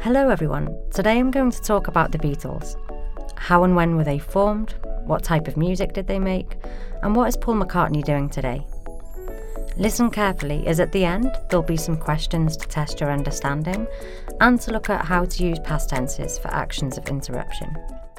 Hello everyone, today I'm going to talk about the Beatles. How and when were they formed, what type of music did they make, and what is Paul McCartney doing today? Listen carefully, as at the end there'll be some questions to test your understanding and to look at how to use past tenses for actions of interruption.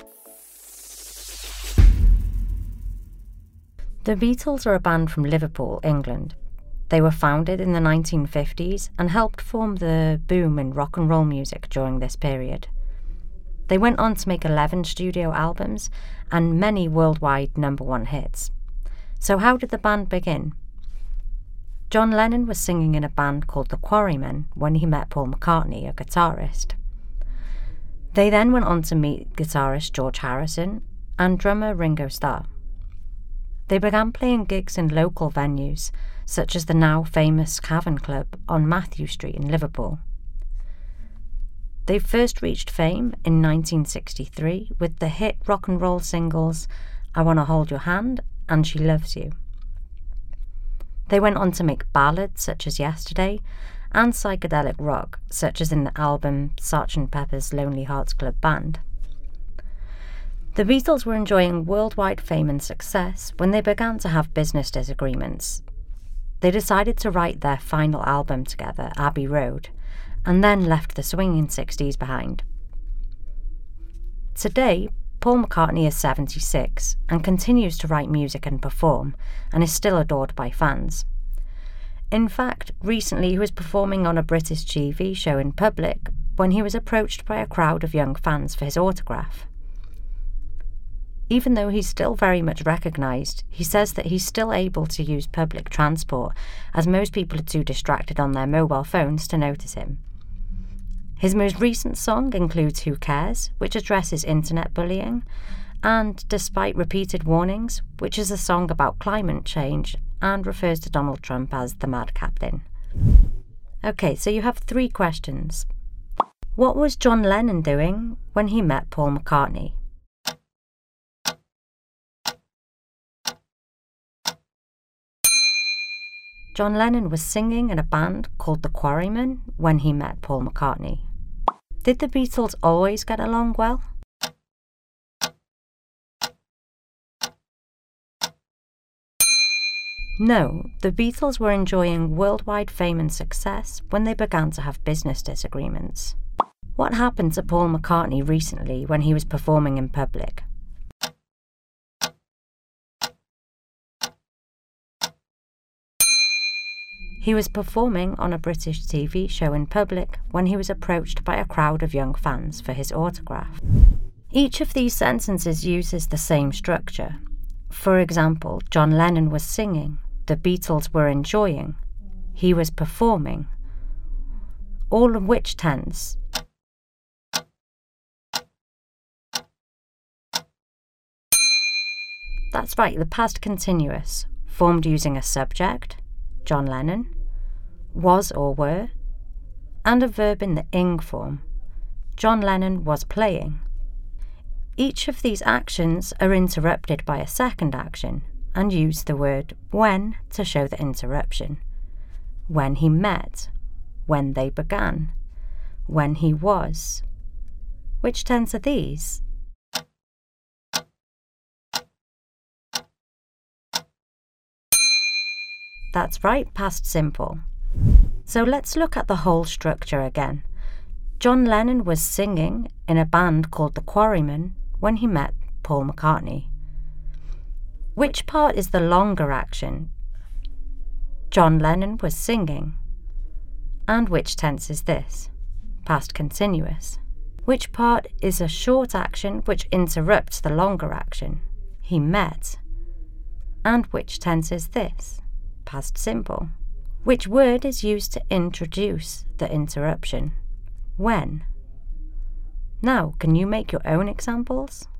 The Beatles are a band from Liverpool, England. They were founded in the 1950s and helped form the boom in rock and roll music during this period. They went on to make 11 studio albums and many worldwide #1 hits. So how did the band begin? John Lennon was singing in a band called the Quarrymen when he met Paul McCartney, a guitarist. They then went on to meet guitarist George Harrison and drummer Ringo Starr. They began playing gigs in local venues, such as the now famous Cavern Club on Mathew Street in Liverpool. They first reached fame in 1963 with the hit rock and roll singles I Wanna Hold Your Hand and She Loves You. They went on to make ballads such as Yesterday and psychedelic rock, such as in the album Sgt. Pepper's Lonely Hearts Club Band. The Beatles were enjoying worldwide fame and success when they began to have business disagreements. They decided to write their final album together, Abbey Road, and then left the swinging 60s behind. Today, Paul McCartney is 76 and continues to write music and perform, and is still adored by fans. In fact, recently he was performing on a British TV show in public when he was approached by a crowd of young fans for his autograph. Even though he's still very much recognised, he says that he's still able to use public transport, as most people are too distracted on their mobile phones to notice him. His most recent song includes Who Cares, which addresses internet bullying, and Despite Repeated Warnings, which is a song about climate change and refers to Donald Trump as the Mad Captain. Okay, so you have 3 questions. What was John Lennon doing when he met Paul McCartney? John Lennon was singing in a band called the Quarrymen when he met Paul McCartney. Did the Beatles always get along well? No, the Beatles were enjoying worldwide fame and success when they began to have business disagreements. What happened to Paul McCartney recently when he was performing in public? He was performing on a British TV show in public when he was approached by a crowd of young fans for his autograph. Each of these sentences uses the same structure. For example, John Lennon was singing, the Beatles were enjoying, he was performing, all of which tense. That's right, the past continuous, formed using a subject, John Lennon, was or were, and a verb in the ing form, John Lennon was playing. Each of these actions are interrupted by a second action and use the word when to show the interruption. When he met, when they began, when he was. Which tense are these? That's right, past simple. So let's look at the whole structure again. John Lennon was singing in a band called the Quarrymen when he met Paul McCartney. Which part is the longer action? John Lennon was singing. And which tense is this? Past continuous. Which part is a short action which interrupts the longer action? He met. And which tense is this? Past simple. Which word is used to introduce the interruption? When. Now, can you make your own examples?